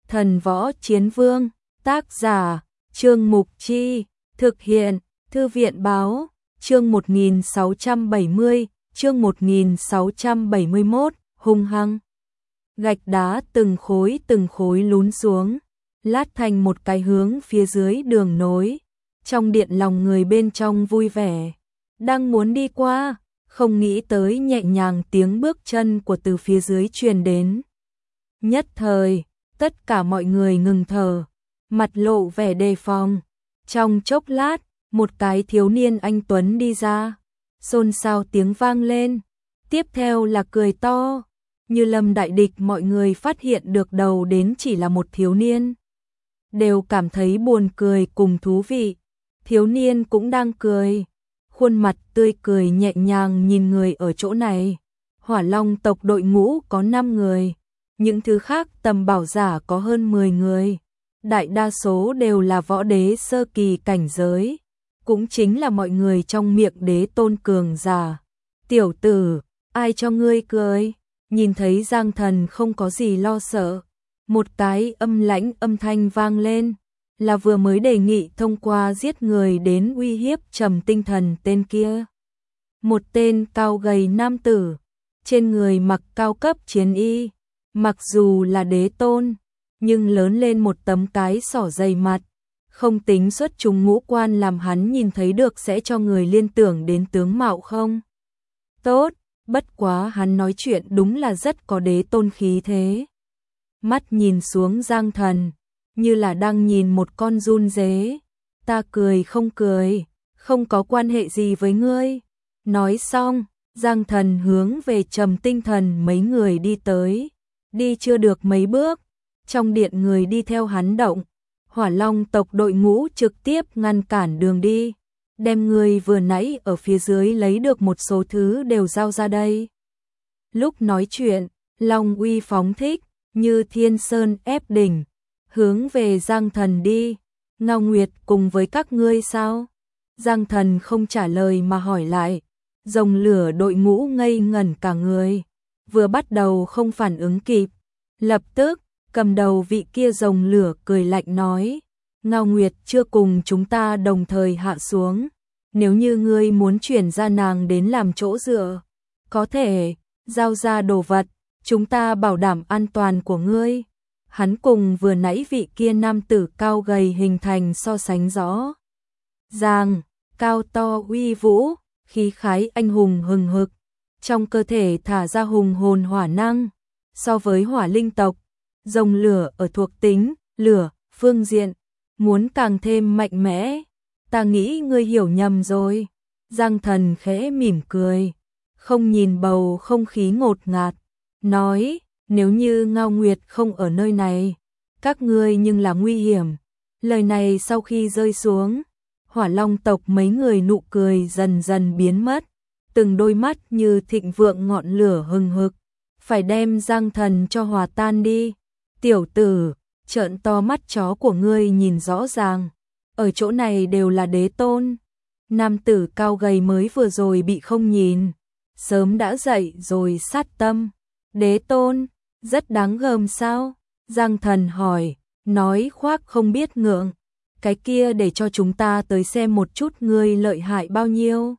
Thần Võ Chiến Vương, tác giả, Trương Mục Chi, thực hiện, Thư viện Báo, chương 1670, chương 1671, hung hăng. Gạch đá từng khối lún xuống, lát thành một cái hướng phía dưới đường nối. Trong điện lòng người bên trong vui vẻ, đang muốn đi qua, không nghĩ tới nhẹ nhàng tiếng bước chân của từ phía dưới truyền đến. Nhất thời, tất cả mọi người ngừng thở, mặt lộ vẻ đề phòng. Trong chốc lát, một cái thiếu niên anh tuấn đi ra, xôn xao tiếng vang lên, tiếp theo là cười to. Như lâm đại địch, mọi người phát hiện được đầu đến chỉ là một thiếu niên, đều cảm thấy buồn cười cùng thú vị. Thiếu niên cũng đang cười, khuôn mặt tươi cười nhẹ nhàng nhìn người ở chỗ này. Hỏa Long tộc đội ngũ có 5 người, những thứ khác tầm bảo giả có hơn 10 người, đại đa số đều là võ đế sơ kỳ cảnh giới, cũng chính là mọi người trong miệng đế tôn cường giả. Tiểu tử, ai cho ngươi cười? Nhìn thấy Giang Thần không có gì lo sợ, một cái âm lãnh âm thanh vang lên, là vừa mới đề nghị thông qua giết người đến uy hiếp Trầm Tinh Thần tên kia. Một tên cao gầy nam tử, trên người mặc cao cấp chiến y, mặc dù là đế tôn, nhưng lớn lên một tấm cái sỏ dày mặt, không tính xuất chúng ngũ quan làm hắn nhìn thấy được sẽ cho người liên tưởng đến tướng mạo không tốt, bất quá hắn nói chuyện đúng là rất có đế tôn khí thế. Mắt nhìn xuống Giang Thần, như là đang nhìn một con giun dế. Ta cười, không có quan hệ gì với ngươi. Nói xong, Giang Thần hướng về Trầm Tinh Thần mấy người đi tới. Đi chưa được mấy bước, trong điện người đi theo hắn động. Hỏa Long tộc đội ngũ trực tiếp ngăn cản đường đi, đem người vừa nãy ở phía dưới lấy được một số thứ đều giao ra đây. Lúc nói chuyện, Long uy phóng thích, như thiên sơn ép đỉnh, hướng về Giang Thần đi. Ngao Nguyệt cùng với các ngươi sao? Giang Thần không trả lời mà hỏi lại. Rồng lửa đội ngũ ngây ngẩn cả người, vừa bắt đầu không phản ứng kịp, lập tức cầm đầu vị kia rồng lửa cười lạnh nói: Ngao Nguyệt chưa cùng chúng ta đồng thời hạ xuống, nếu như ngươi muốn chuyển ra nàng đến làm chỗ dựa, có thể giao ra đồ vật, chúng ta bảo đảm an toàn của ngươi. Hắn cùng vừa nãy vị kia nam tử cao gầy hình thành so sánh rõ ràng, cao to uy vũ, khí khái anh hùng hừng hực, trong cơ thể thả ra hùng hồn hỏa năng. So với hỏa linh tộc, rồng lửa ở thuộc tính lửa phương diện muốn càng thêm mạnh mẽ. Ta nghĩ ngươi hiểu nhầm rồi. Giang Thần khẽ mỉm cười, không nhìn bầu không khí ngột ngạt, nói: nếu như Ngao Nguyệt không ở nơi này, các ngươi nhưng là nguy hiểm. Lời này sau khi rơi xuống, Hỏa Long tộc mấy người nụ cười dần dần biến mất, từng đôi mắt như thịnh vượng ngọn lửa hừng hực, phải đem Giang Thần cho hòa tan đi. Tiểu tử, trợn to mắt chó của ngươi nhìn rõ ràng, ở chỗ này đều là đế tôn. Nam tử cao gầy mới vừa rồi bị không nhìn, sớm đã dậy rồi sát tâm. Đế tôn, rất đáng gờm sao? Giang Thần hỏi, nói khoác không biết ngượng. Cái kia để cho chúng ta tới xem một chút ngươi lợi hại bao nhiêu.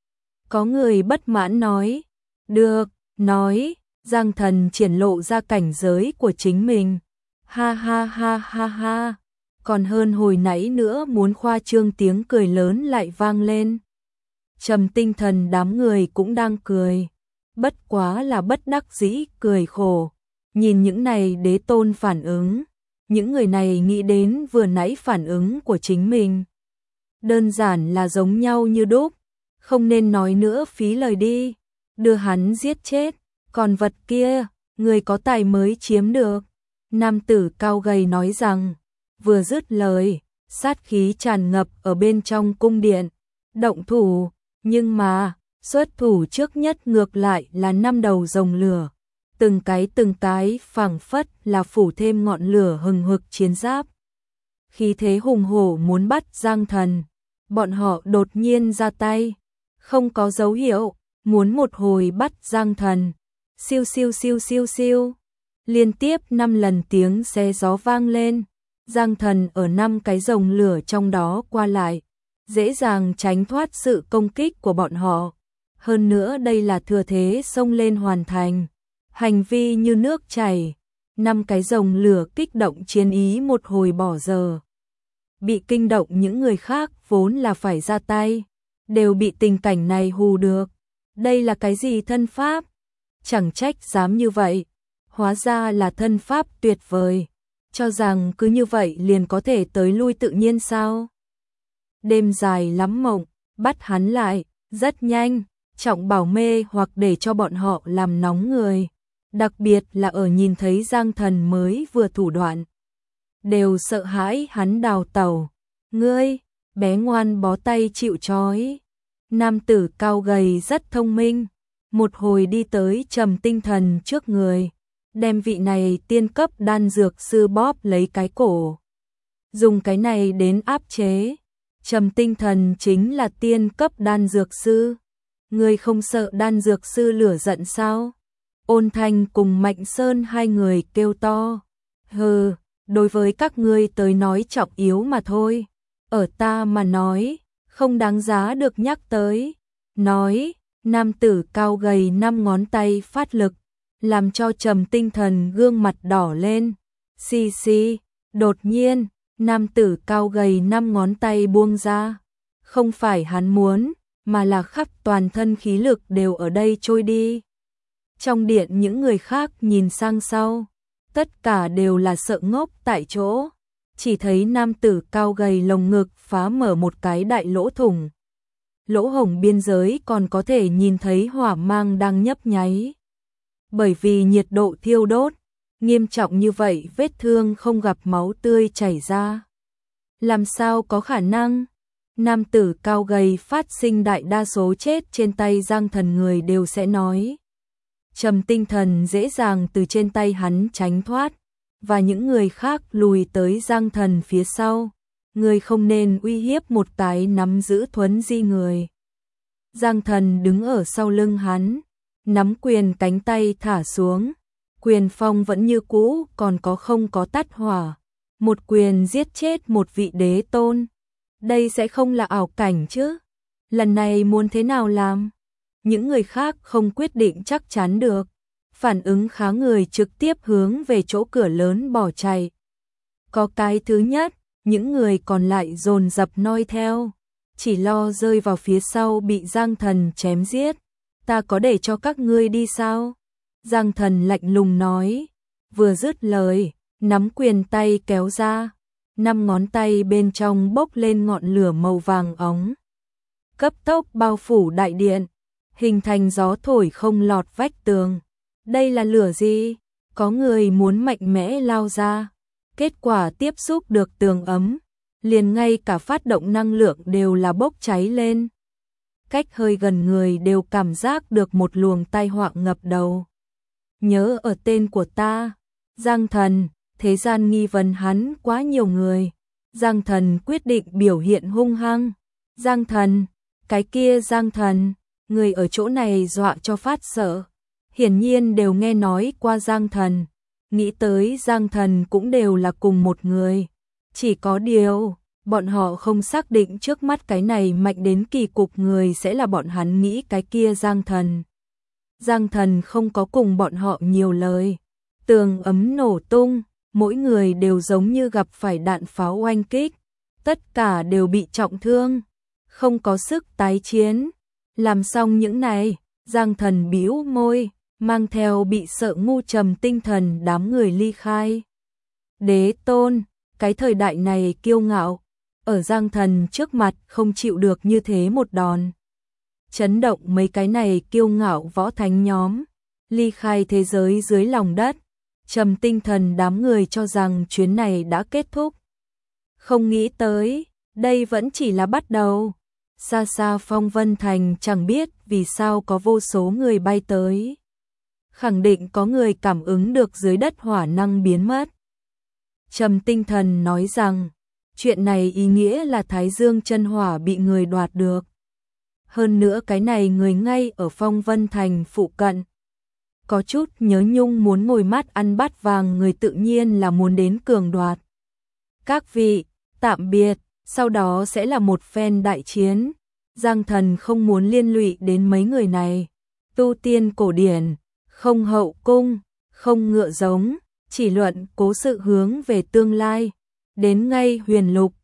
Có người bất mãn nói. Được, nói. Giang Thần triển lộ ra cảnh giới của chính mình. Ha ha ha ha ha. Còn hơn hồi nãy nữa muốn khoa trương, tiếng cười lớn lại vang lên. Trầm Tinh Thần đám người cũng đang cười, bất quá là bất đắc dĩ cười khổ. Nhìn những này đế tôn phản ứng, những người này nghĩ đến vừa nãy phản ứng của chính mình, đơn giản là giống nhau như đúc. Không nên nói nữa, phí lời đi, đưa hắn giết chết. Còn vật kia, người có tài mới chiếm được. Nam tử cao gầy nói rằng, vừa dứt lời, sát khí tràn ngập ở bên trong cung điện. Động thủ, nhưng mà xuất thủ trước nhất ngược lại là 5 đầu rồng lửa, từng cái phảng phất là phủ thêm ngọn lửa hừng hực chiến giáp, khí thế hùng hổ muốn bắt Giang Thần. Bọn họ đột nhiên ra tay, không có dấu hiệu, muốn một hồi bắt Giang Thần. Siêu siêu siêu siêu siêu, Liên tiếp 5 lần tiếng xé gió vang lên, Giang Thần ở 5 cái rồng lửa trong đó qua lại, dễ dàng tránh thoát sự công kích của bọn họ. Hơn nữa đây là thừa thế xông lên hoàn thành, hành vi như nước chảy. 5 cái rồng lửa kích động chiến ý một hồi bỏ giờ. Bị kinh động những người khác vốn là phải ra tay, đều bị tình cảnh này hù được. Đây là cái gì thân pháp? Chẳng trách dám như vậy, hóa ra là thân pháp tuyệt vời, cho rằng cứ như vậy liền có thể tới lui tự nhiên sao? Đêm dài lắm mộng, bắt hắn lại, rất nhanh, Trọng Bảo mê hoặc để cho bọn họ làm nóng người, đặc biệt là ở nhìn thấy Giang Thần mới vừa thủ đoạn. Đều sợ hãi hắn đào tẩu, ngươi, bé ngoan bó tay chịu trói. Nam tử cao gầy rất thông minh, một hồi đi tới Trầm Tinh Thần trước người, đem vị này tiên cấp đan dược sư bóp lấy cái cổ. Dùng cái này đến áp chế. Trầm Tinh Thần chính là tiên cấp đan dược sư. Ngươi không sợ đan dược sư lửa giận sao? Ôn Thanh cùng Mạnh Sơn hai người kêu to. Hừ, đối với các ngươi tới nói trọng yếu mà thôi. Ở ta mà nói, không đáng giá được nhắc tới. Nói, nam tử cao gầy 5 ngón tay phát lực, làm cho Trầm Tinh Thần gương mặt đỏ lên. Xì xì, đột nhiên, nam tử cao gầy 5 ngón tay buông ra. Không phải hắn muốn, mà là khắp toàn thân khí lực đều ở đây trôi đi. Trong điện những người khác nhìn sang sau, tất cả đều là sợ ngốc tại chỗ. Chỉ thấy nam tử cao gầy lồng ngực phá mở một cái đại lỗ thủng. Lỗ hổng biên giới còn có thể nhìn thấy hỏa mang đang nhấp nháy. Bởi vì nhiệt độ thiêu đốt, nghiêm trọng như vậy vết thương không gặp máu tươi chảy ra. Làm sao có khả năng? Nam tử cao gầy phát sinh đại đa số chết trên tay Giang Thần người đều sẽ nói. Trầm Tinh Thần dễ dàng từ trên tay hắn tránh thoát, và những người khác lùi tới Giang Thần phía sau. Người không nên uy hiếp một cái nắm giữ thuấn di người. Giang Thần đứng ở sau lưng hắn, nắm quyền cánh tay thả xuống. Quyền phong vẫn như cũ, còn không có tắt hỏa. Một quyền giết chết một vị đế tôn. Đây sẽ không là ảo cảnh chứ? Lần này muốn thế nào làm? Những người khác không quyết định chắc chắn được. Phản ứng khá người trực tiếp hướng về chỗ cửa lớn bỏ chạy. Có cái thứ nhất, những người còn lại dồn dập noi theo, chỉ lo rơi vào phía sau bị Giang Thần chém giết. Ta có để cho các ngươi đi sao? Giang Thần lạnh lùng nói, vừa dứt lời, nắm quyền tay kéo ra, 5 ngón tay bên trong bốc lên ngọn lửa màu vàng óng. Cấp tốc bao phủ đại điện, hình thành gió thổi không lọt vách tường. Đây là lửa gì? Có người muốn mạnh mẽ lao ra. Kết quả tiếp xúc được tường ấm, liền ngay cả phát động năng lượng đều là bốc cháy lên. Cách hơi gần người đều cảm giác được một luồng tai họa ngập đầu. Nhớ ở tên của ta, Giang Thần, thế gian nghi vấn hắn quá nhiều người. Giang Thần quyết định biểu hiện hung hăng. Giang Thần, cái kia Giang Thần, người ở chỗ này dọa cho phát sợ. Hiển nhiên đều nghe nói qua Giang Thần, nghĩ tới Giang Thần cũng đều là cùng một người. Chỉ có điều, bọn họ không xác định trước mắt cái này mạnh đến kỳ cục người sẽ là bọn hắn nghĩ cái kia Giang Thần. Giang Thần không có cùng bọn họ nhiều lời. Tường ấm nổ tung, mỗi người đều giống như gặp phải đạn pháo oanh kích. Tất cả đều bị trọng thương, không có sức tái chiến. Làm xong những này, Giang Thần bĩu môi, mang theo bị sợ ngu Trầm Tinh Thần đám người ly khai. Đế tôn, cái thời đại này kiêu ngạo, ở Giang Thần trước mặt không chịu được như thế một đòn. Chấn động mấy cái này kiêu ngạo võ thánh nhóm, ly khai thế giới dưới lòng đất. Trầm Tinh Thần đám người cho rằng chuyến này đã kết thúc. Không nghĩ tới, đây vẫn chỉ là bắt đầu. Xa xa Phong Vân Thành chẳng biết vì sao có vô số người bay tới. Khẳng định có người cảm ứng được dưới đất hỏa năng biến mất. Trầm Tinh Thần nói rằng, chuyện này ý nghĩa là Thái Dương chân hỏa bị người đoạt được. Hơn nữa cái này người ngay ở Phong Vân Thành phụ cận. có chút nhớ nhung muốn ngồi mắt ăn bát vàng, người tự nhiên là muốn đến cường đoạt. Các vị, tạm biệt, sau đó sẽ là một phen đại chiến. Giang Thần không muốn liên lụy đến mấy người này. Tu tiên cổ điển, không hậu cung, không ngựa giống, chỉ luận cố sự hướng về tương lai. Đến ngay Huyền Lục,